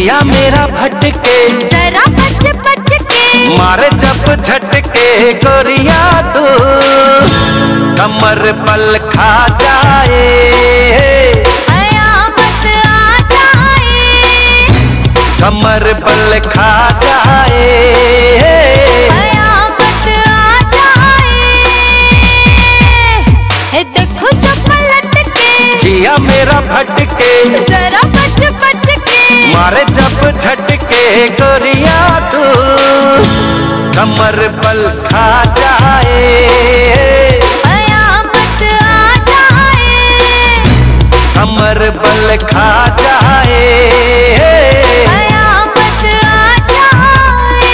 जिया मेरा भटके जरा बच बच के, मारे जब झटके गोरिया तू कमर पल खा जाए, कयामत आ जाए, कमर पल खा जाए, कयामत आ जाए। देखो जो पलट के, जिया मेरा भटके जरा बच बच के, मारे जब झटके गोरिया तू कमर पल खा जाए, कयामत आ जाए, कमर पल खा जाए, कयामत आ जाए।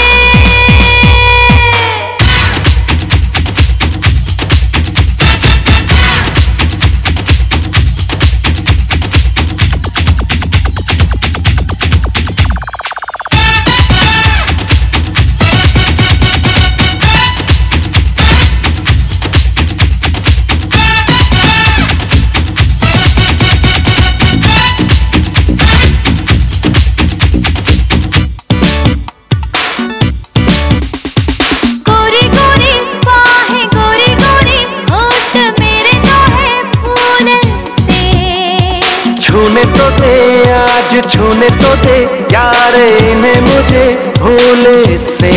गोरी गोरी बाहें, गोरी गोरी होठ मेरे जो है फूल से, छूने तो दे आज छूने तो दे यार इन्हें मुझे भूले से,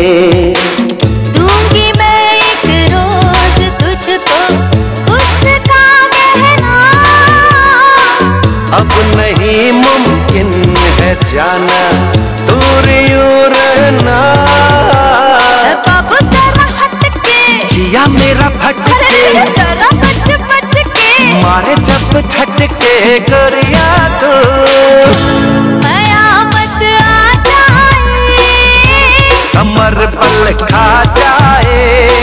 दूंगी मैं एक रोज तुझको हुस्न का गहना, अब नहीं मुमकिन है जाना दूर यूं रहना, बाबू जरा हट के, जिया मेरा भटके जरा बच बच के, मारे जब झटके गोरिया तू कयामत आ जाए, कमर पल खा जाए,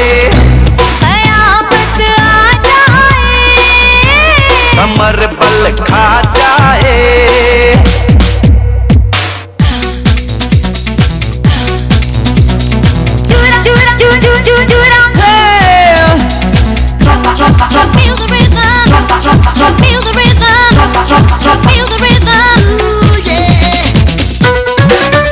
कयामत आ जाए। कमर पल खा जाए, Feel the rhythm, feel the rhythm, feel the rhythm. Ooh, yeah.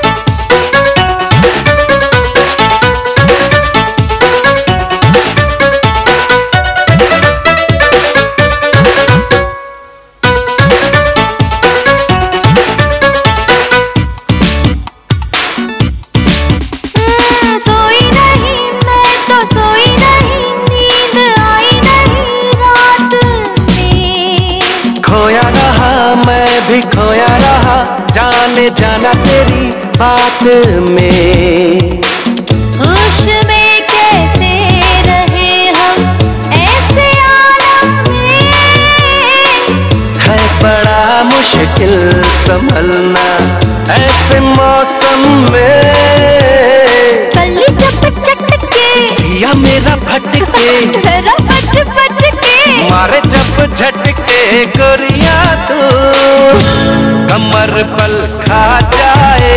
सोई नहीं मैं तो सोई नहीं, नींद आई नहीं रात में, खोया रहा मैं भी खोया रहा जाने जाना तेरी बात में, होश में कैसे रहे हम ऐसे आलम में, है बड़ा मुश्किल संभलना ऐसे मौसम में, कली जब चटके, जिया मेरा भटके जरा बच बच के, मारे जब झटके गोरिया तू कमर पल खा जाए,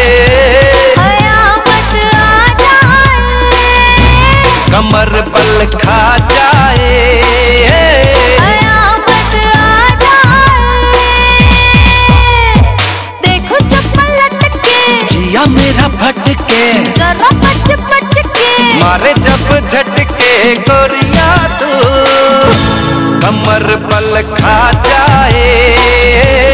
कयामत आ जाए, कमर पल खा जाए, कयामत आ जाए। देखो जो पलट के, जिया मेरा भटके जरा बच बच के, मारे जब झटके गोरिया तू कमर पल खा जाए,